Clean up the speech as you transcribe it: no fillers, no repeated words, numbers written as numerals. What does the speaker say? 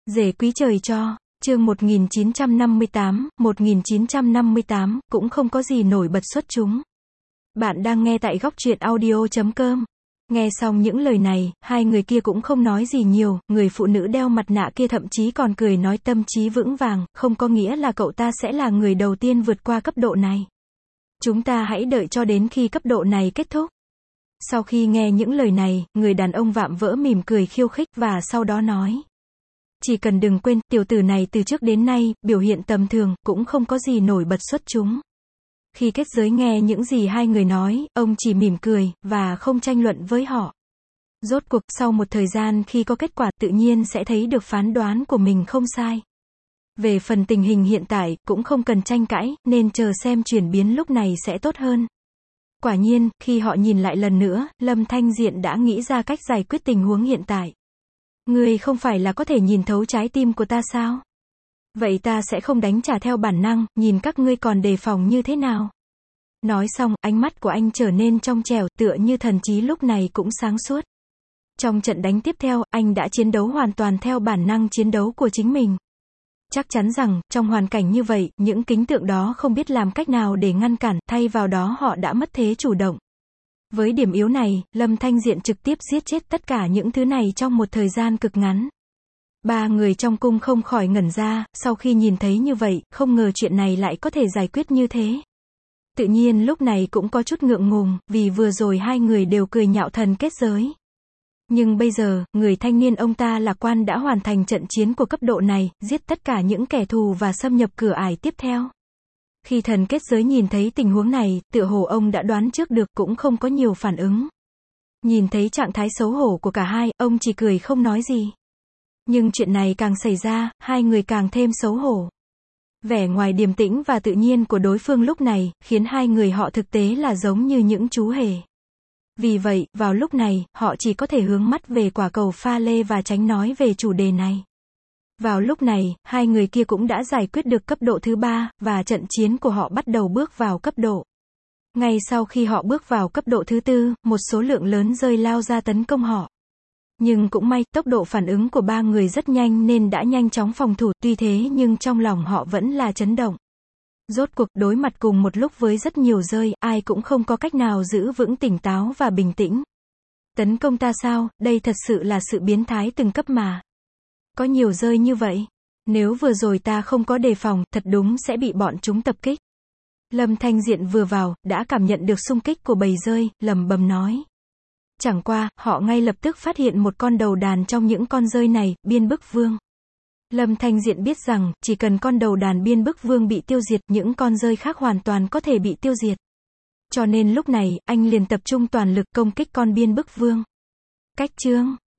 Rể quý trời cho, chương 1958, cũng không có gì nổi bật xuất chúng. Bạn đang nghe tại góc truyện audio.com. Nghe xong những lời này, hai người kia cũng không nói gì nhiều, người phụ nữ đeo mặt nạ kia thậm chí còn cười nói tâm trí vững vàng, không có nghĩa là cậu ta sẽ là người đầu tiên vượt qua cấp độ này. Chúng ta hãy đợi cho đến khi cấp độ này kết thúc. Sau khi nghe những lời này, người đàn ông vạm vỡ mỉm cười khiêu khích và sau đó nói. Chỉ cần đừng quên, tiểu tử này từ trước đến nay, biểu hiện tầm thường, cũng không có gì nổi bật xuất chúng. Khi kết giới nghe những gì hai người nói, ông chỉ mỉm cười, và không tranh luận với họ. Rốt cuộc, sau một thời gian khi có kết quả, tự nhiên sẽ thấy được phán đoán của mình không sai. Về phần tình hình hiện tại, cũng không cần tranh cãi, nên chờ xem chuyển biến lúc này sẽ tốt hơn. Quả nhiên, khi họ nhìn lại lần nữa, Lâm Thanh Diện đã nghĩ ra cách giải quyết tình huống hiện tại. Ngươi không phải là có thể nhìn thấu trái tim của ta sao? Vậy ta sẽ không đánh trả theo bản năng, nhìn các ngươi còn đề phòng như thế nào? Nói xong, ánh mắt của anh trở nên trong trẻo, tựa như thần trí lúc này cũng sáng suốt. Trong trận đánh tiếp theo, anh đã chiến đấu hoàn toàn theo bản năng chiến đấu của chính mình. Chắc chắn rằng, trong hoàn cảnh như vậy, những kính tượng đó không biết làm cách nào để ngăn cản, thay vào đó họ đã mất thế chủ động. Với điểm yếu này, Lâm Thanh Diện trực tiếp giết chết tất cả những thứ này trong một thời gian cực ngắn. Ba người trong cung không khỏi ngẩn ra, sau khi nhìn thấy như vậy, không ngờ chuyện này lại có thể giải quyết như thế. Tự nhiên lúc này cũng có chút ngượng ngùng, vì vừa rồi hai người đều cười nhạo thần kết giới. Nhưng bây giờ, người thanh niên ông ta lạc quan đã hoàn thành trận chiến của cấp độ này, giết tất cả những kẻ thù và xâm nhập cửa ải tiếp theo. Khi thần kết giới nhìn thấy tình huống này, tựa hồ ông đã đoán trước được, cũng không có nhiều phản ứng. Nhìn thấy trạng thái xấu hổ của cả hai, ông chỉ cười không nói gì. Nhưng chuyện này càng xảy ra, hai người càng thêm xấu hổ. Vẻ ngoài điềm tĩnh và tự nhiên của đối phương lúc này, khiến hai người họ thực tế là giống như những chú hề. Vì vậy, vào lúc này, họ chỉ có thể hướng mắt về quả cầu pha lê và tránh nói về chủ đề này. Vào lúc này, hai người kia cũng đã giải quyết được cấp độ thứ 3, và trận chiến của họ bắt đầu bước vào cấp độ. Ngay sau khi họ bước vào cấp độ thứ 4, một số lượng lớn rơi lao ra tấn công họ. Nhưng cũng may, tốc độ phản ứng của ba người rất nhanh nên đã nhanh chóng phòng thủ, tuy thế nhưng trong lòng họ vẫn là chấn động. Rốt cuộc, đối mặt cùng một lúc với rất nhiều rơi, ai cũng không có cách nào giữ vững tỉnh táo và bình tĩnh. Tấn công ta sao, đây thật sự là sự biến thái từng cấp mà. Có nhiều rơi như vậy. Nếu vừa rồi ta không có đề phòng, thật đúng sẽ bị bọn chúng tập kích. Lâm Thanh Diện vừa vào, đã cảm nhận được xung kích của bầy rơi, lẩm bẩm nói. Chẳng qua, họ ngay lập tức phát hiện một con đầu đàn trong những con rơi này, Biên Bức Vương. Lâm Thanh Diện biết rằng, chỉ cần con đầu đàn Biên Bức Vương bị tiêu diệt, những con rơi khác hoàn toàn có thể bị tiêu diệt. Cho nên lúc này, anh liền tập trung toàn lực công kích con Biên Bức Vương. Cách chương